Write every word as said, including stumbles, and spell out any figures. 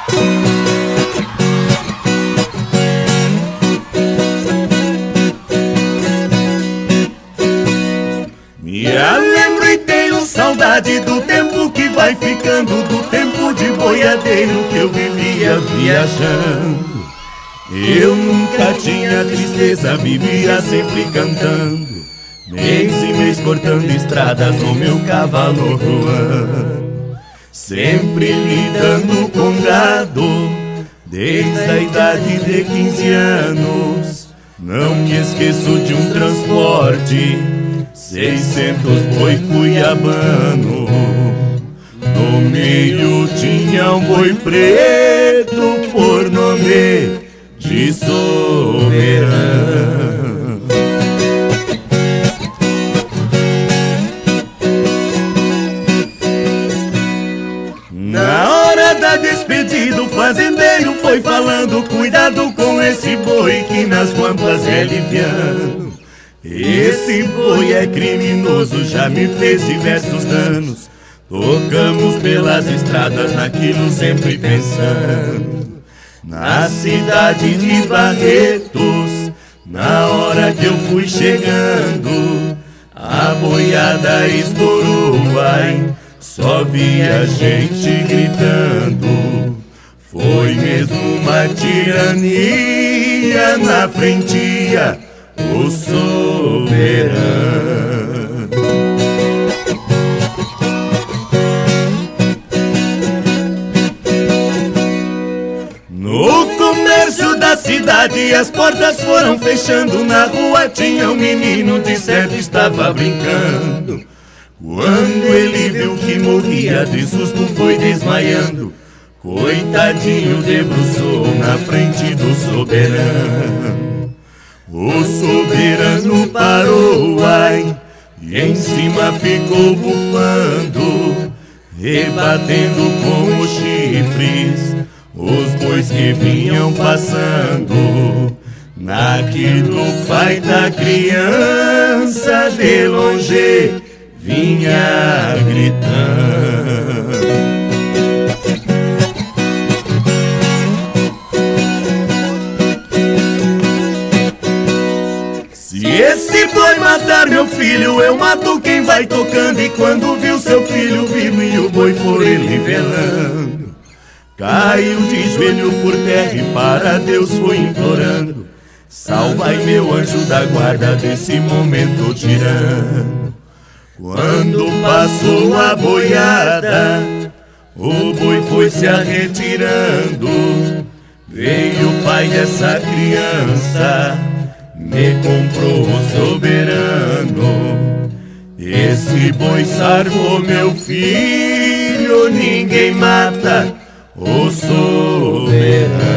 Me lembro e tenho saudade do tempo que vai ficando, do tempo de boiadeiro que eu vivia viajando. Eu nunca tinha tristeza, vivia sempre cantando, mês e mês cortando estradas no meu cavalo ruano, sempre lidando com gado, desde a idade de quinze anos. Não me esqueço de um transporte, seiscentos boi cuiabano. No meio tinha um boi preto por nome de Soberano. Na hora da despedida o fazendeiro foi falando: cuidado com esse boi que nas guampas é liviano. Esse boi é criminoso, já me fez diversos danos. Tocamos pelas estradas naquilo sempre pensando. Na cidade de Barretos, na hora que eu fui chegando, a boiada estourou, ai, só via gente gritando. Foi mesmo uma tirania na frentia, o soberano. No comércio da cidade as portas foram fechando. Na rua tinha um menino, de certo estava brincando. Quando ele viu que morria de susto foi desmaiando. Coitadinho debruçou na frente do soberano. O soberano parou, ai, e em cima ficou bufando, rebatendo com os chifres os bois que vinham passando. Naquilo o pai da criança de longe vinha gritando. Se esse boi matar meu filho, eu mato quem vai tocando. E quando viu seu filho vivo e o boi por ele velando, caiu de joelho por terra e para Deus foi implorando: salvai meu anjo da guarda desse momento tirano. Quando passou a boiada, o boi foi se arretirando. Veio o pai dessa criança, me comprou o soberano. Esse boi salvou meu filho, ninguém mata o soberano.